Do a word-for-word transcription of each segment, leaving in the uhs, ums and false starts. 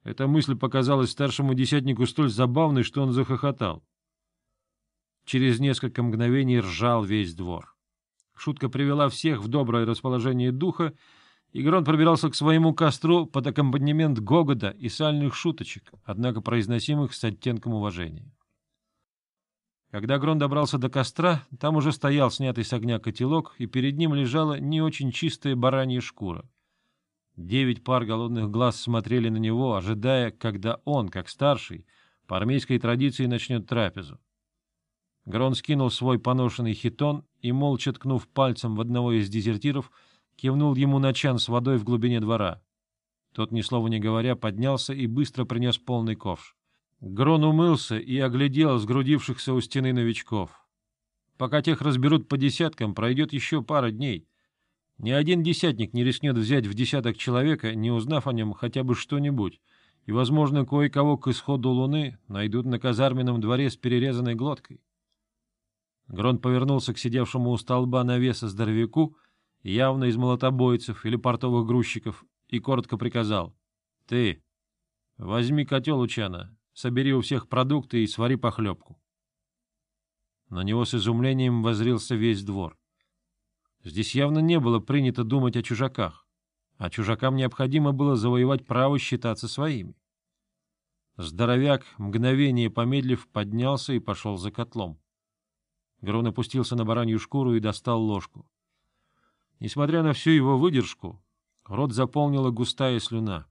Эта мысль показалась старшему десятнику столь забавной, что он захохотал. Через несколько мгновений ржал весь двор. Шутка привела всех в доброе расположение духа, и Грон пробирался к своему костру под аккомпанемент гогота и сальных шуточек, однако произносимых с оттенком уважения. Когда Грон добрался до костра, там уже стоял снятый с огня котелок, и перед ним лежала не очень чистая баранья шкура. Девять пар голодных глаз смотрели на него, ожидая, когда он, как старший, по армейской традиции начнет трапезу. Грон скинул свой поношенный хитон и, молча ткнув пальцем в одного из дезертиров, кивнул ему на чан с водой в глубине двора. Тот, ни слова не говоря, поднялся и быстро принес полный ковш. Грон умылся и оглядел сгрудившихся у стены новичков. Пока тех разберут по десяткам, пройдет еще пара дней. Ни один десятник не рискнет взять в десяток человека, не узнав о нем хотя бы что-нибудь, и, возможно, кое-кого к исходу луны найдут на казарменном дворе с перерезанной глоткой. Грон повернулся к сидевшему у столба навеса здоровяку, явно из молотобойцев или портовых грузчиков, и коротко приказал: — Ты, возьми котел у чана, собери у всех продукты и свари похлебку. На него с изумлением воззрился весь двор. Здесь явно не было принято думать о чужаках, а чужакам необходимо было завоевать право считаться своими. Здоровяк, мгновение помедлив, поднялся и пошел за котлом. Грон опустился на баранью шкуру и достал ложку. Несмотря на всю его выдержку, рот заполнила густая слюна.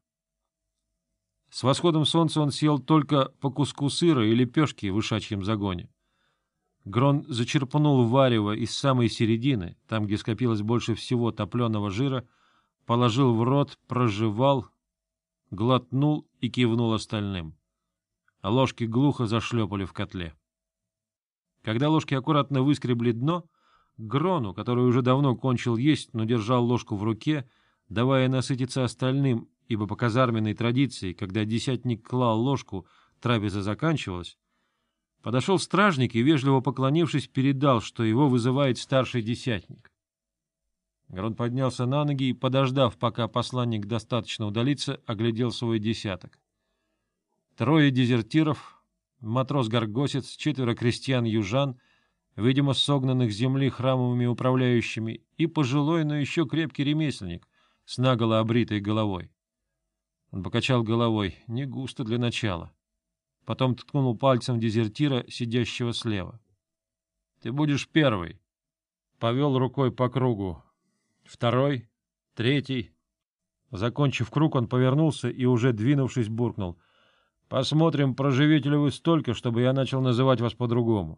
С восходом солнца он съел только по куску сыра и лепешки в ишачьем загоне. Грон зачерпнул варево из самой середины, там, где скопилось больше всего топленого жира, положил в рот, прожевал, глотнул и кивнул остальным. А ложки глухо зашлепали в котле. Когда ложки аккуратно выскребли дно, Грону, который уже давно кончил есть, но держал ложку в руке, давая насытиться остальным, ибо по казарменной традиции, когда десятник клал ложку, трапеза заканчивалась, подошел стражник и, вежливо поклонившись, передал, что его вызывает старший десятник. Грон поднялся на ноги и, подождав, пока посланник достаточно удалится, оглядел свой десяток. Трое дезертиров, матрос-горгосец, четверо крестьян-южан, видимо, согнанных с земли храмовыми управляющими, и пожилой, но еще крепкий ремесленник с наголо обритой головой. Он покачал головой, не густо для начала. Потом ткнул пальцем дезертира, сидящего слева. — Ты будешь первый. Повел рукой по кругу. Второй, третий. Закончив круг, он повернулся и, уже двинувшись, буркнул: — Посмотрим, проживете ли вы столько, чтобы я начал называть вас по-другому.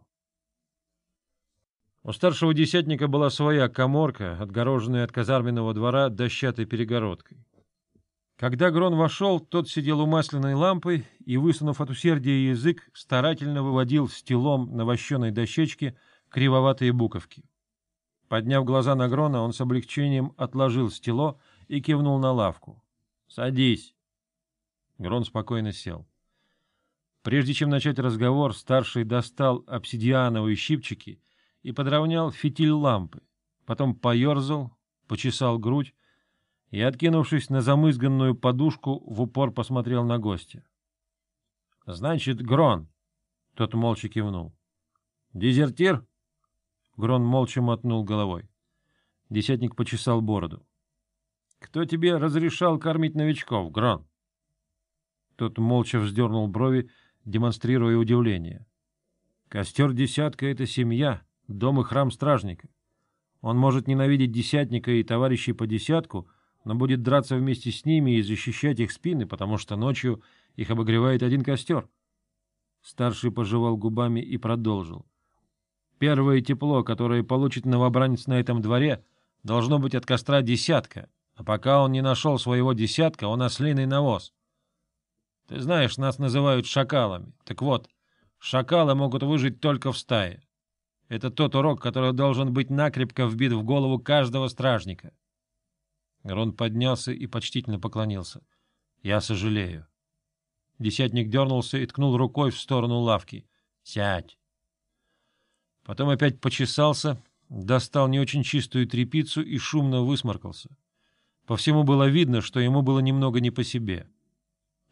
У старшего десятника была своя каморка, отгороженная от казарменного двора дощатой перегородкой. Когда Грон вошел, тот сидел у масляной лампы и, высунув от усердия язык, старательно выводил стилом на вощеной дощечке кривоватые буковки. Подняв глаза на Грона, он с облегчением отложил стило и кивнул на лавку. — Садись. Грон спокойно сел. Прежде чем начать разговор, старший достал обсидиановые щипчики и подровнял фитиль лампы, потом поерзал, почесал грудь и, откинувшись на замызганную подушку, в упор посмотрел на гостя. — Значит, Грон. Тот молча кивнул. — Дезертир? Грон молча мотнул головой. Десятник почесал бороду. — Кто тебе разрешал кормить новичков, Грон? Тот молча вздернул брови, демонстрируя удивление. — Костер десятка — это семья, дом и храм стражника. Он может ненавидеть десятника и товарищей по десятку, но будет драться вместе с ними и защищать их спины, потому что ночью их обогревает один костер. Старший пожевал губами и продолжил. Первое тепло, которое получит новобранец на этом дворе, должно быть от костра десятка, а пока он не нашел своего десятка, он ослиный навоз. Ты знаешь, нас называют шакалами. Так вот, шакалы могут выжить только в стае. Это тот урок, который должен быть накрепко вбит в голову каждого стражника. Грон поднялся и почтительно поклонился. — Я сожалею. Десятник дернулся и ткнул рукой в сторону лавки. — Сядь. Потом опять почесался, достал не очень чистую тряпицу и шумно высморкался. По всему было видно, что ему было немного не по себе.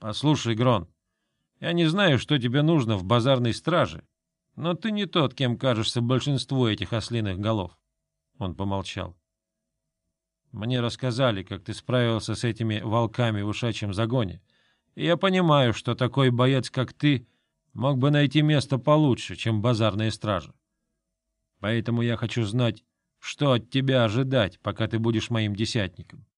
— Послушай, Грон, я не знаю, что тебе нужно в базарной страже, но ты не тот, кем кажешься большинству этих ослиных голов. Он помолчал. — Мне рассказали, как ты справился с этими волками в ушачьем загоне, и я понимаю, что такой боец, как ты, мог бы найти место получше, чем базарная стража. Поэтому я хочу знать, что от тебя ожидать, пока ты будешь моим десятником.